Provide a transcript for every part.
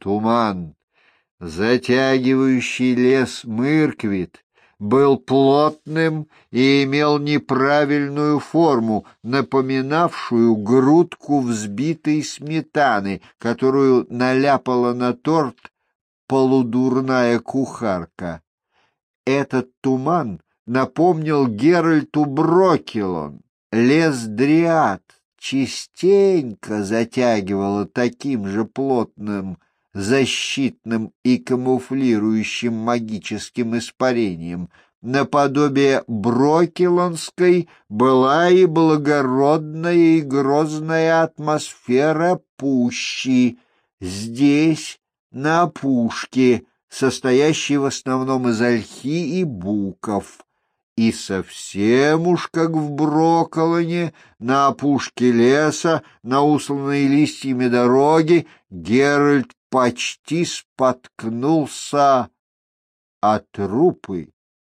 Туман, затягивающий лес Мырквит, был плотным и имел неправильную форму, напоминавшую грудку взбитой сметаны, которую наляпала на торт полудурная кухарка. Этот туман напомнил Геральту Брокелон. Лес Дриад частенько затягивало таким же плотным, защитным и камуфлирующим магическим испарением. Наподобие брокелонской была и благородная и грозная атмосфера пущи. Здесь, на опушке, состоящей в основном из ольхи и буков. И совсем уж как в Броколоне, на опушке леса, на усланной листьями дороги, Геральт почти споткнулся о трупы.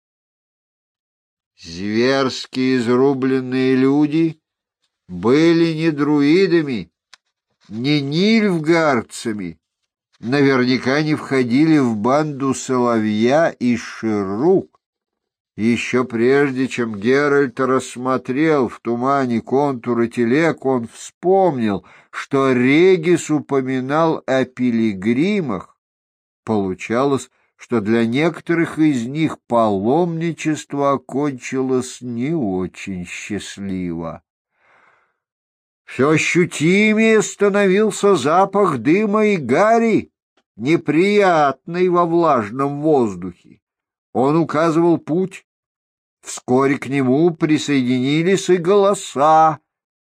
Зверски изрубленные люди были не друидами, не нильфгардцами, наверняка не входили в банду Соловья и Ширук. Еще прежде, чем Геральт рассмотрел в тумане контуры телег, он вспомнил, что Регис упоминал о пилигримах. Получалось, что для некоторых из них паломничество окончилось не очень счастливо. Все ощутимее становился запах дыма и гари, неприятный во влажном воздухе. Он указывал путь. Вскоре к нему присоединились и голоса,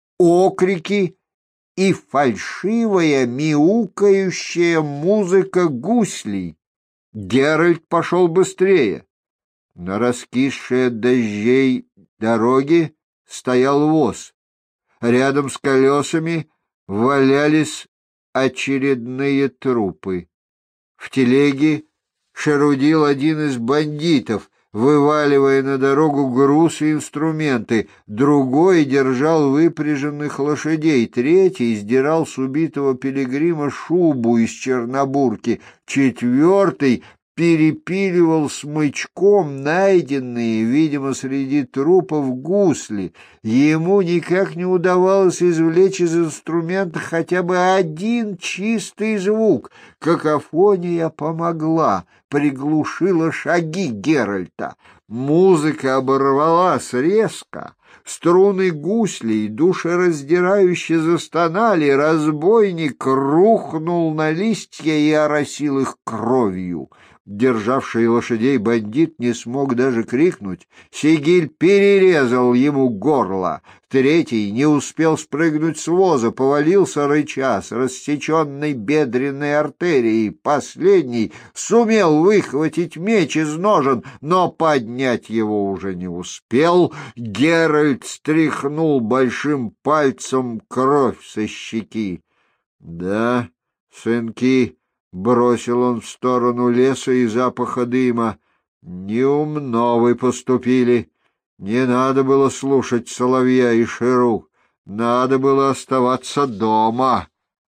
окрики и фальшивая мяукающая музыка гуслей. Геральт пошел быстрее. На раскисшей от дождей дороге стоял воз. Рядом с колесами валялись очередные трупы. В телеге шарудил один из бандитов, вываливая на дорогу груз и инструменты, другой держал выпряженных лошадей, третий сдирал с убитого пилигрима шубу из чернобурки, четвертый перепиливал смычком найденные, видимо, среди трупов гусли. Ему никак не удавалось извлечь из инструмента хотя бы один чистый звук. Какофония помогла, приглушила шаги Геральта. Музыка оборвалась резко. Струны гуслей душераздирающе застонали, разбойник рухнул на листья и оросил их кровью. Державший лошадей бандит не смог даже крикнуть. Сигиль перерезал ему горло. Третий не успел спрыгнуть с воза, повалился рыча с рассеченной бедренной артерией. Последний сумел выхватить меч из ножен, но поднять его уже не успел. Геральт стряхнул большим пальцем кровь со щеки. — Да, сынки, — бросил он в сторону леса и запаха дыма, — неумно вы поступили. Не надо было слушать Соловья и Ширу, надо было оставаться дома.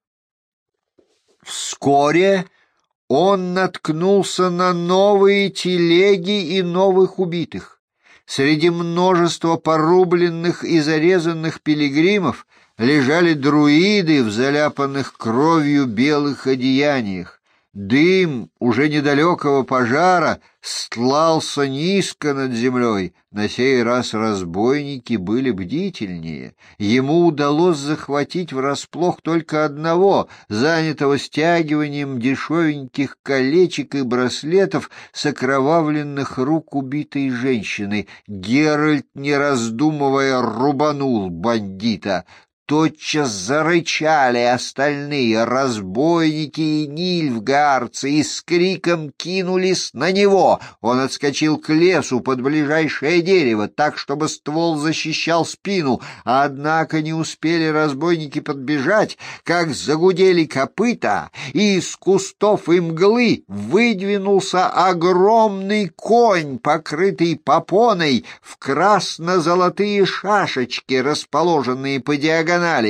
Вскоре он наткнулся на новые телеги и новых убитых. Среди множества порубленных и зарезанных пилигримов лежали друиды в заляпанных кровью белых одеяниях. Дым уже недалекого пожара стлался низко над землей. На сей раз разбойники были бдительнее. Ему удалось захватить врасплох только одного, занятого стягиванием дешевеньких колечек и браслетов с окровавленных рук убитой женщины. Геральт, не раздумывая, рубанул бандита. Тотчас зарычали остальные разбойники и нильфгардцы и с криком кинулись на него. Он отскочил к лесу под ближайшее дерево, так, чтобы ствол защищал спину. Однако не успели разбойники подбежать, как загудели копыта, и из кустов и мглы выдвинулся огромный конь, покрытый попоной, в красно-золотые шашечки, расположенные по диагонали.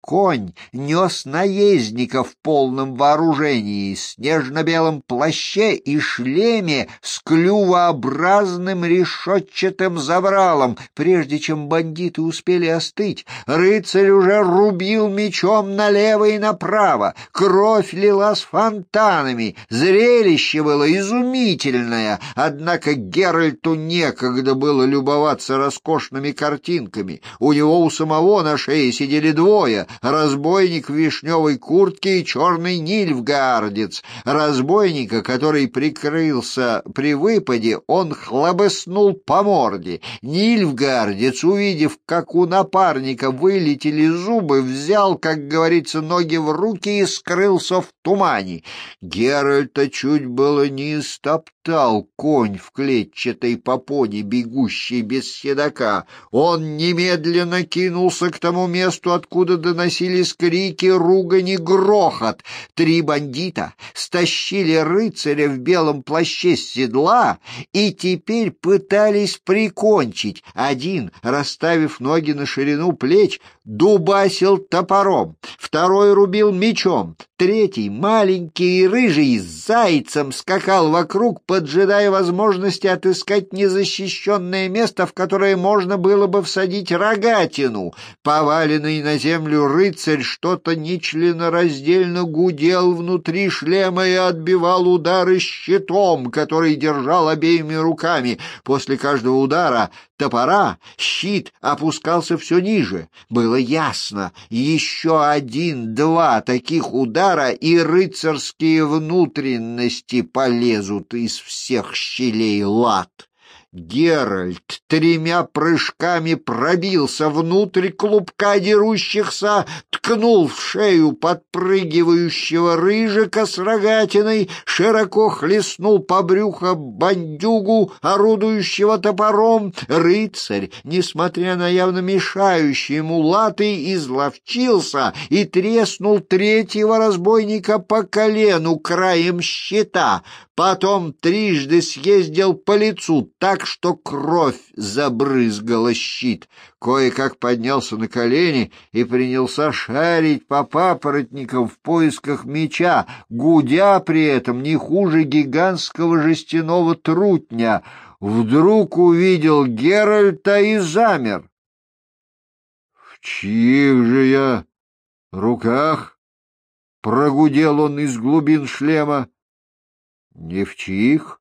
конь нес наездника в полном вооружении, снежно-белом плаще и шлеме с клювообразным решетчатым забралом. Прежде чем бандиты успели остыть, рыцарь уже рубил мечом налево и направо. Кровь лилась фонтанами. Зрелище было изумительное, однако Геральту некогда было любоваться роскошными картинками. У него у самого на шее сидели двое — разбойник в вишневой куртке и черный нильфгаардец. Разбойника, который прикрылся при выпаде, он хлобыснул по морде. Нильфгаардец, увидев, как у напарника вылетели зубы, взял, как говорится, ноги в руки и скрылся в тумане. Геральта чуть было не истоптал конь в клетчатой попоне, бегущий без седока. Он немедленно кинулся к тому месту, откуда доносились крики, ругань и грохот. Три бандита стащили рыцаря в белом плаще с седла и теперь пытались прикончить. Один, расставив ноги на ширину плеч, дубасил топором, второй рубил мечом, третий, маленький и рыжий, с зайцем скакал вокруг, поджидая возможности отыскать незащищенное место, в которое можно было бы всадить рогатину. Поваленный на землю рыцарь что-то нечленораздельно гудел внутри шлема и отбивал удары щитом, который держал обеими руками. После каждого удара топора щит опускался все ниже. Было ясно, еще один-два таких удара, и рыцарские внутренности полезут из всех щелей лад. Геральт тремя прыжками пробился внутрь клубка дерущихся, ткнул в шею подпрыгивающего рыжика с рогатиной, широко хлестнул по брюху бандюгу, орудующего топором. Рыцарь, несмотря на явно мешающие ему латы, изловчился и треснул третьего разбойника по колену краем щита. Потом трижды съездил по лицу так, что кровь забрызгала щит. Кое-как поднялся на колени и принялся шарить по папоротникам в поисках меча, гудя при этом не хуже гигантского жестяного трутня. Вдруг увидел Геральта и замер. — В чьих же я руках? — прогудел он из глубин шлема. Не в чьих.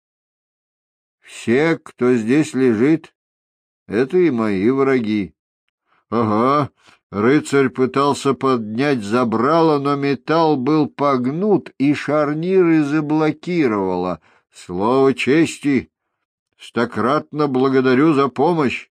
Все, кто здесь лежит, это и мои враги. Ага, рыцарь пытался поднять забрало, но металл был погнут, и шарниры заблокировало. Слово чести, стократно благодарю за помощь.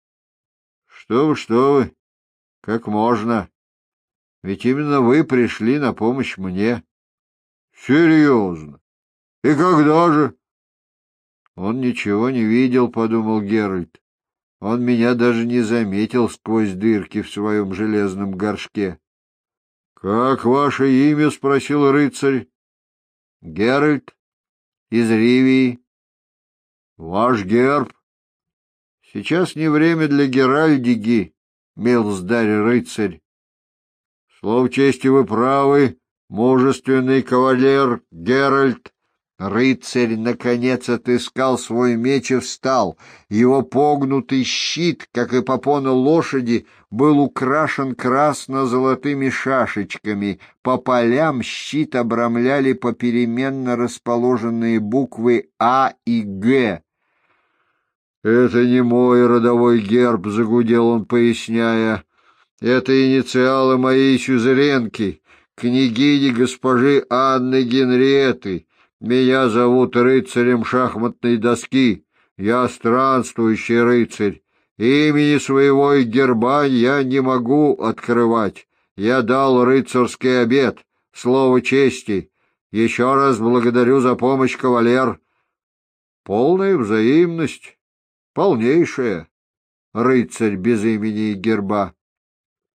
Что вы, как можно. Ведь именно вы пришли на помощь мне. Серьезно. И когда же? Он ничего не видел, подумал Геральт. Он меня даже не заметил сквозь дырки в своем железном горшке. — Как ваше имя? — спросил рыцарь. — Геральт из Ривии. — Ваш герб? — Сейчас не время для геральдики, милздарь рыцарь. — Слово чести, вы правы, мужественный кавалер Геральт. Рыцарь, наконец, отыскал свой меч и встал. Его погнутый щит, как и попона лошади, был украшен красно-золотыми шашечками. По полям щит обрамляли попеременно расположенные буквы «А» и «Г». «Это не мой родовой герб», — загудел он, поясняя. «Это инициалы моей сюзеренки, княгини госпожи Анны Генриетты. Меня зовут рыцарем шахматной доски. Я странствующий рыцарь. Имени своего и герба я не могу открывать. Я дал рыцарский обет, слово чести. Еще раз благодарю за помощь, кавалер. Полная взаимность, полнейшая, рыцарь без имени и герба.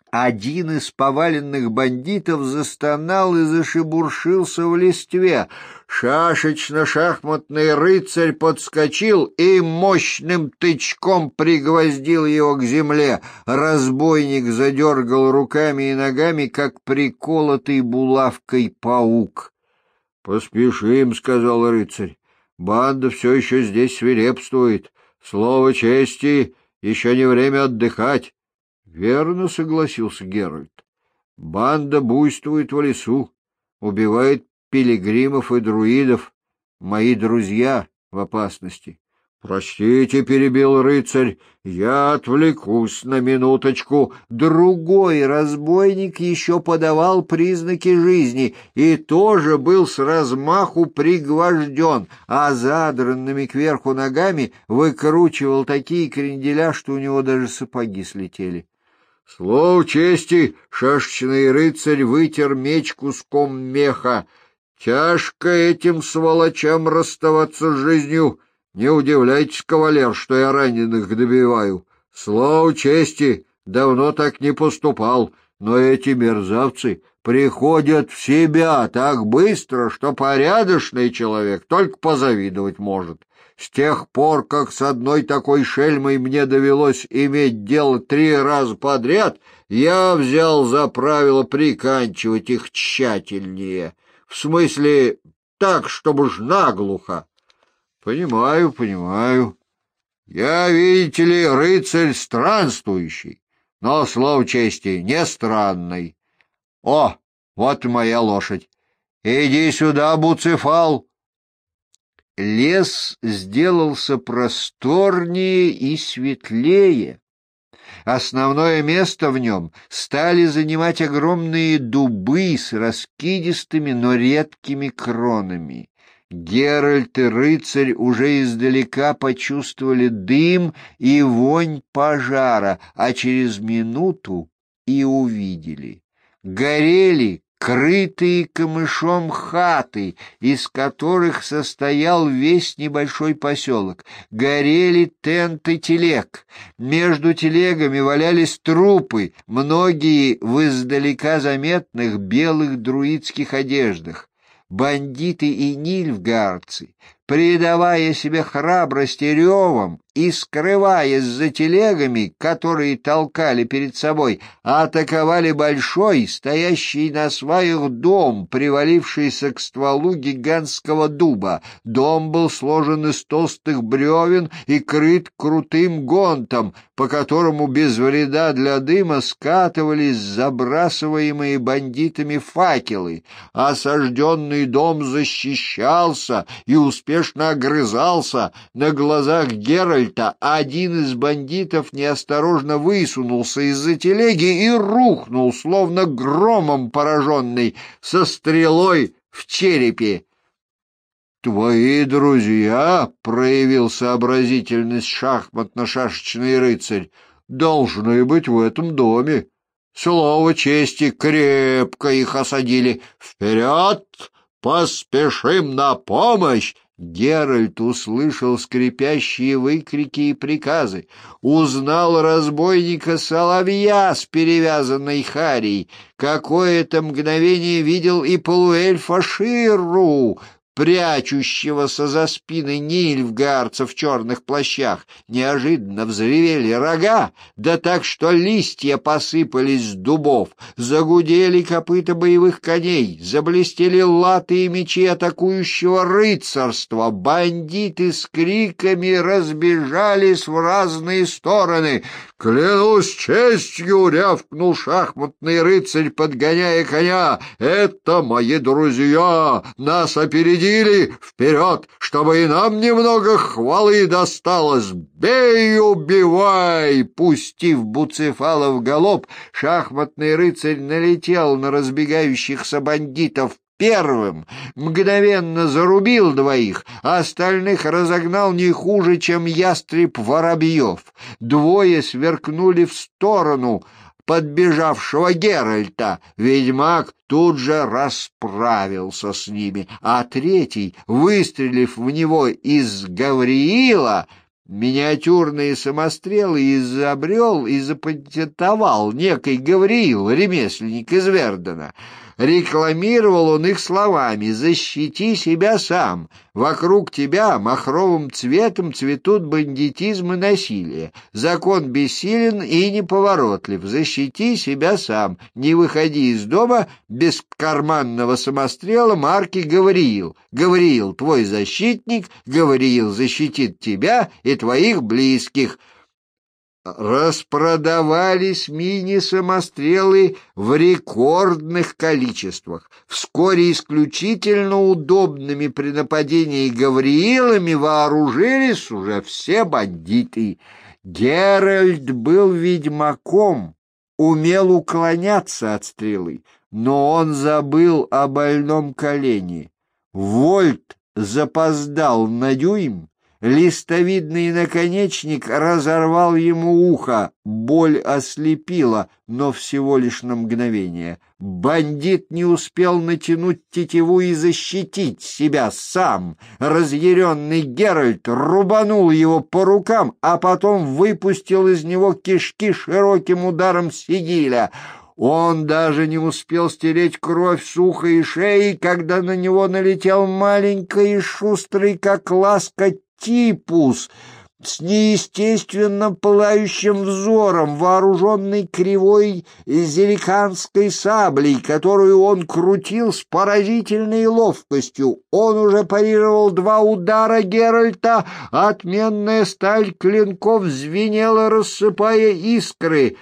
Один из поваленных бандитов застонал и зашебуршился в листве. Шашечно-шахматный рыцарь подскочил и мощным тычком пригвоздил его к земле. Разбойник задергал руками и ногами, как приколотый булавкой паук. — Поспешим, — сказал рыцарь. — Банда все еще здесь свирепствует. Слово чести, еще не время отдыхать. — Верно, — согласился Геральт. — Банда буйствует в лесу, убивает пилигримов и друидов. Мои друзья в опасности. — Простите, — перебил рыцарь, — я отвлекусь на минуточку. Другой разбойник еще подавал признаки жизни и тоже был с размаху пригвожден, а задранными кверху ногами выкручивал такие кренделя, что у него даже сапоги слетели. Слово чести, шашечный рыцарь вытер меч куском меха. Тяжко этим сволочам расставаться с жизнью. Не удивляйтесь, кавалер, что я раненых добиваю. Слово чести, давно так не поступал, но эти мерзавцы приходят в себя так быстро, что порядочный человек только позавидовать может. С тех пор, как с одной такой шельмой мне довелось иметь дело 3 раза подряд, я взял за правило приканчивать их тщательнее. В смысле, так, чтобы ж наглухо. Понимаю, понимаю. Я, видите ли, рыцарь странствующий, но, слово чести, не странный. О, вот и моя лошадь. Иди сюда, Буцефал. Лес сделался просторнее и светлее. Основное место в нем стали занимать огромные дубы с раскидистыми, но редкими кронами. Геральт и рыцарь уже издалека почувствовали дым и вонь пожара, а через минуту и увидели. Горели крытые камышом хаты, из которых состоял весь небольшой поселок. Горели тенты телег. Между телегами валялись трупы, многие в издалека заметных белых друидских одеждах. Бандиты и нильфгардцы, придавая себе храбрость и ревом и скрываясь за телегами, которые толкали перед собой, атаковали большой, стоящий на сваях дом, привалившийся к стволу гигантского дуба. Дом был сложен из толстых бревен и крыт крутым гонтом, по которому без вреда для дыма скатывались забрасываемые бандитами факелы. Осажденный дом защищался и успешно огрызался. На глазах Геральта один из бандитов неосторожно высунулся из-за телеги и рухнул, словно громом пораженный, со стрелой в черепе. «Твои друзья, — проявил сообразительность шахматно-шашечный рыцарь, — должны быть в этом доме. Слово чести, крепко их осадили. Вперед! Поспешим на помощь!» Геральт услышал скрипящие выкрики и приказы, узнал разбойника Соловья с перевязанной харей, какое-то мгновение видел и полуэльфа Ширру, прячущегося за спиной нильфгаарцев в черных плащах. Неожиданно взревели рога, да так, что листья посыпались с дубов, загудели копыта боевых коней, заблестели латы и мечи атакующего рыцарства. Бандиты с криками разбежались в разные стороны. «Клянусь честью!» — рявкнул шахматный рыцарь, подгоняя коня. «Это мои друзья! Нас опередили! Вперед, чтобы и нам немного хвалы досталось! Бей, убивай!» Пустив Буцефала в галоп, шахматный рыцарь налетел на разбегающихся бандитов первым, мгновенно зарубил 2, а остальных разогнал не хуже, чем ястреб Воробьев. 2 сверкнули в сторону подбежавшего Геральта. Ведьмак тут же расправился с ними, а 3, выстрелив в него из Гавриила, Миниатюрные самострелы изобрел и запатентовал некий Гавриил, ремесленник из Вердена. Рекламировал он их словами: «Защити себя сам. Вокруг тебя махровым цветом цветут бандитизм и насилие. Закон бессилен и неповоротлив. Защити себя сам. Не выходи из дома без карманного самострела марки Гавриил. Гавриил твой защитник, Гавриил защитит тебя и твоих близких». Распродавались мини-самострелы в рекордных количествах. Вскоре исключительно удобными при нападении Гавриилами вооружились уже все бандиты. Геральт был ведьмаком, умел уклоняться от стрелы, но он забыл о больном колене. Вольт запоздал на дюйм. Листовидный наконечник разорвал ему ухо, боль ослепила, но всего лишь на мгновение. Бандит не успел натянуть тетиву и защитить себя сам. Разъяренный Геральт рубанул его по рукам, а потом выпустил из него кишки широким ударом сигиля. Он даже не успел стереть кровь с уха и шеи, когда на него налетел маленький и шустрый, как ласка, Типус с неестественно пылающим взором, вооруженный кривой зеликанской саблей, которую он крутил с поразительной ловкостью. Он уже парировал два удара Геральта, отменная сталь клинков звенела, рассыпая искры.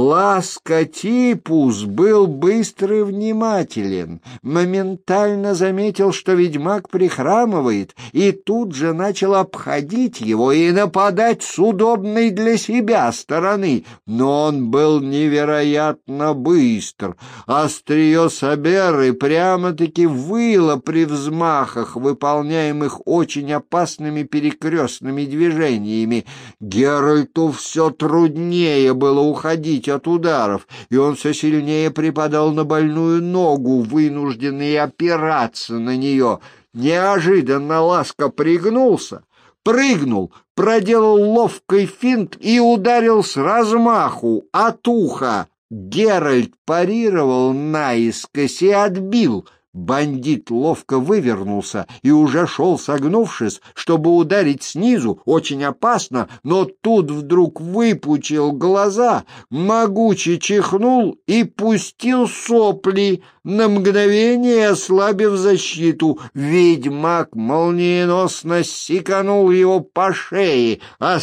Ласка Типус был быстр и внимателен, моментально заметил, что ведьмак прихрамывает, и тут же начал обходить его и нападать с удобной для себя стороны. Но он был невероятно быстр. Острие саберы прямо-таки выло при взмахах, выполняемых очень опасными перекрестными движениями. Геральту все труднее было уходить от ударов, и он все сильнее припадал на больную ногу, вынужденный опираться на нее. Неожиданно Ласка пригнулся, прыгнул, проделал ловкий финт и ударил с размаху от уха. Геральт парировал наискось и отбил. Бандит ловко вывернулся и уже шел, согнувшись, чтобы ударить снизу, очень опасно, но тут вдруг выпучил глаза, могуче чихнул и пустил сопли, на мгновение ослабив защиту. Ведьмак молниеносно секанул его по шее,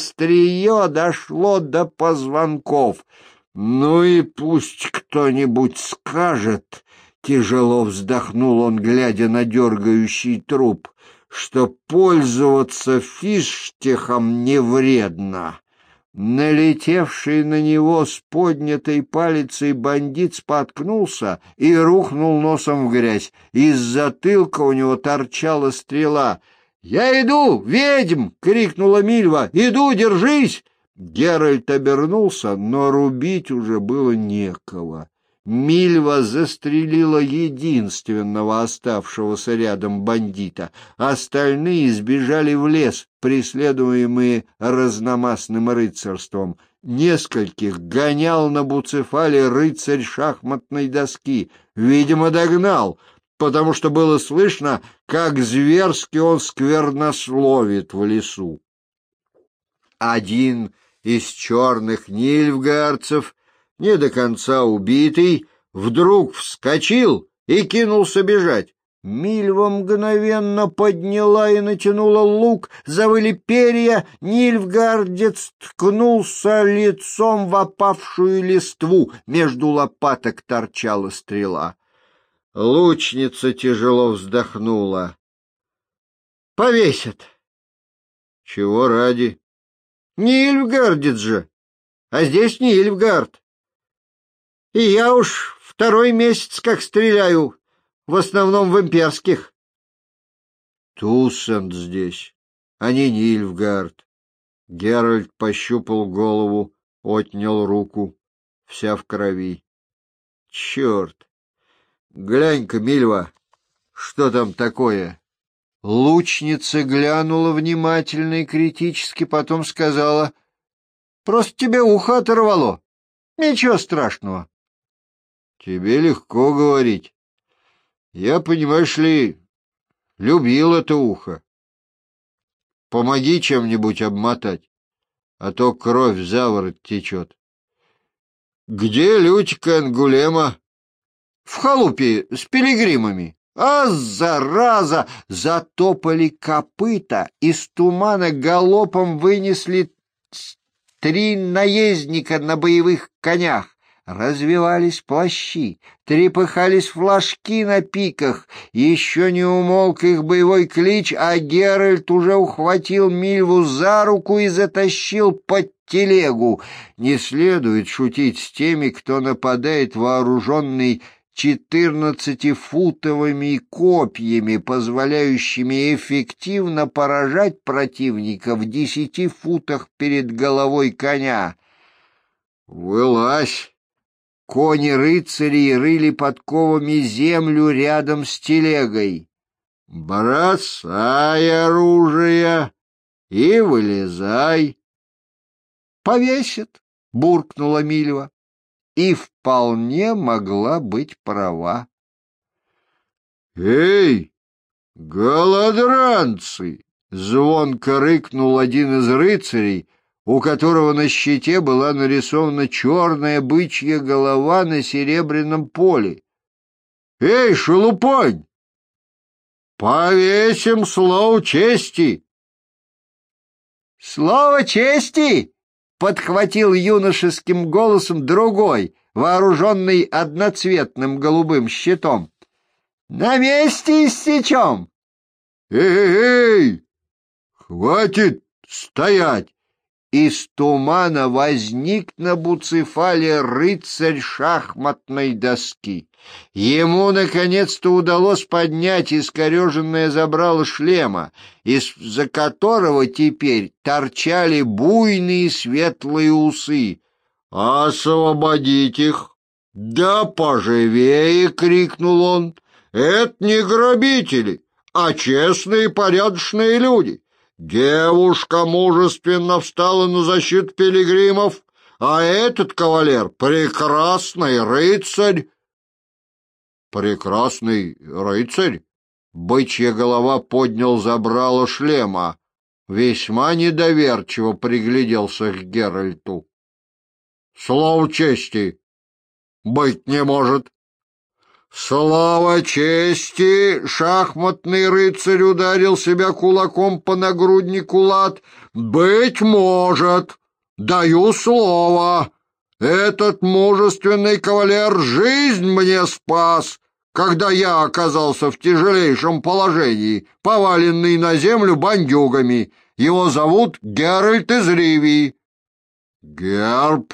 острие дошло до позвонков. «Ну и пусть кто-нибудь скажет», — тяжело вздохнул он, глядя на дергающий труп, — что пользоваться фистехом не вредно. Налетевший на него с поднятой палицей бандит споткнулся и рухнул носом в грязь. Из затылка у него торчала стрела. «Я иду, ведьм!» — крикнула Мильва. «Иду, держись!» Геральт обернулся, но рубить уже было некого. Мильва застрелила единственного оставшегося рядом бандита. Остальные сбежали в лес, преследуемые разномастным рыцарством. Нескольких гонял на Буцефале рыцарь шахматной доски. Видимо, догнал, потому что было слышно, как зверски он сквернословит в лесу. Один из черных нильфгаарцев, не до конца убитый, вдруг вскочил и кинулся бежать. Мильва мгновенно подняла и натянула лук, завыли перья, нильфгаардец ткнулся лицом в опавшую листву, между лопаток торчала стрела. Лучница тяжело вздохнула. «Повесят». «Чего ради?» «Нильфгаардец же, а здесь не Нильфгаард. И я уж второй месяц как стреляю, в основном в имперских». «Туссент здесь, а не Нильфгаард». Геральт пощупал голову, отнял руку, вся в крови. «Черт! Глянь-ка, Мильва, что там такое?» Лучница глянула внимательно и критически, потом сказала: «Просто тебе ухо оторвало. Ничего страшного». «Тебе легко говорить. Я, понимаешь ли, любил это ухо. Помоги чем-нибудь обмотать, а то кровь в заворот течет». «Где Лютика Ангулема?» «В халупе с пилигримами». А, зараза! Затопали копыта, из тумана галопом вынесли 3 наездника на боевых конях. Развивались плащи, трепыхались флажки на пиках. Еще не умолк их боевой клич, а Геральт уже ухватил Мильву за руку и затащил под телегу. Не следует шутить с теми, кто нападает вооруженный 14-футовыми копьями, позволяющими эффективно поражать противника в 10 футах перед головой коня. «Вылазь!» Кони рыцарей рыли подковами землю рядом с телегой. «Бросай оружие и вылезай!» «Повесит!» — буркнула Мильва. И вполне могла быть права. «Эй, голодранцы!» — звонко рыкнул один из рыцарей, у которого на щите была нарисована черная бычья голова на серебряном поле. «Эй, шелупонь! Повесим слово чести!» «Слово чести!» — подхватил юношеским голосом другой, вооруженный одноцветным голубым щитом. «На месте иссечем!» «Эй! Хватит стоять!» Из тумана возник на Буцефале рыцарь шахматной доски. Ему наконец-то удалось поднять искореженное забрало шлема, из-за которого теперь торчали буйные светлые усы. «Освободить их!» «Да поживее!» — крикнул он. «Это не грабители, а честные и порядочные люди. Девушка мужественно встала на защиту пилигримов, а этот кавалер — прекрасный рыцарь». «Прекрасный рыцарь?» Бычья голова поднял забрало шлема, весьма недоверчиво пригляделся к Геральту. «Слово чести быть не может». «Слава чести!» — шахматный рыцарь ударил себя кулаком по нагруднику лад. «Быть может! Даю слово! Этот мужественный кавалер жизнь мне спас, когда я оказался в тяжелейшем положении, поваленный на землю бандюгами. Его зовут Геральт из Ривии». «Герб?»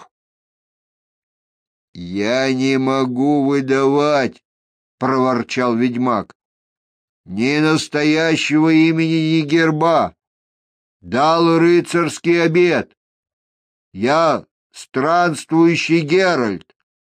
«Я не могу выдавать», — проворчал ведьмак. «Ни настоящего имени, ни герба. Дал рыцарский обет. Я странствующий Геральт».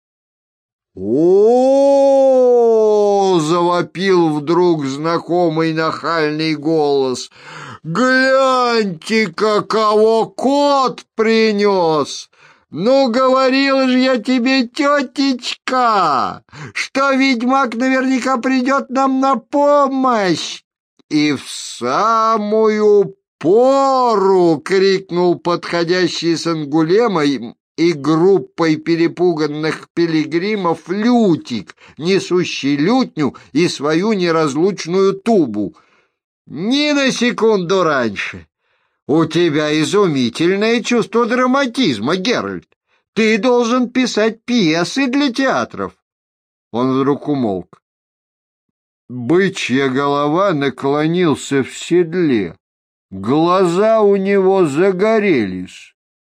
«О-о-о!» — завопил вдруг знакомый нахальный голос. «Гляньте-ка, кого кот принес! Ну, говорил же я тебе, тетечка, что ведьмак наверняка придет нам на помощь!» «И в самую пору!» — крикнул подходящий с Ангулемой и группой перепуганных пилигримов Лютик, несущий лютню и свою неразлучную тубу. «Ни на секунду раньше! У тебя изумительное чувство драматизма, Геральт. Ты должен писать пьесы для театров». Он вдруг умолк. Бычья голова наклонился в седле. Глаза у него загорелись.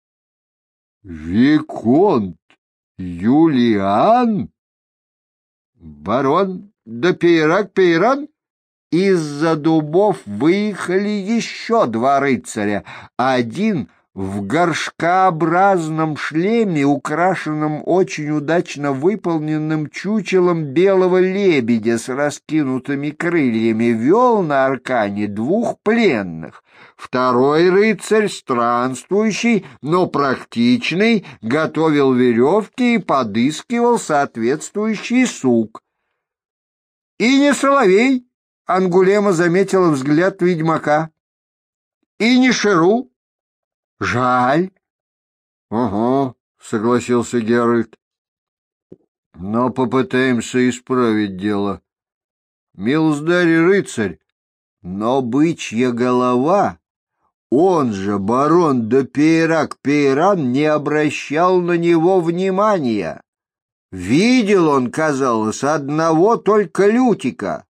«Виконт Юлиан? Барон де Пейрак-Пейран?» Из-за дубов выехали еще 2 рыцаря. Один в горшкообразном шлеме, украшенном очень удачно выполненным чучелом белого лебедя с раскинутыми крыльями, вел на аркане двух пленных. Второй рыцарь, странствующий, но практичный, готовил веревки и подыскивал соответствующий сук. «И не соловей», — Ангулема заметила взгляд ведьмака, — «и не шеру». «Жаль». «Ага», — согласился Геральт. «Но попытаемся исправить дело. Милздарь рыцарь, но бычья голова, он же барон де Пейрак-Пейран, не обращал на него внимания. Видел он, казалось, одного только Лютика,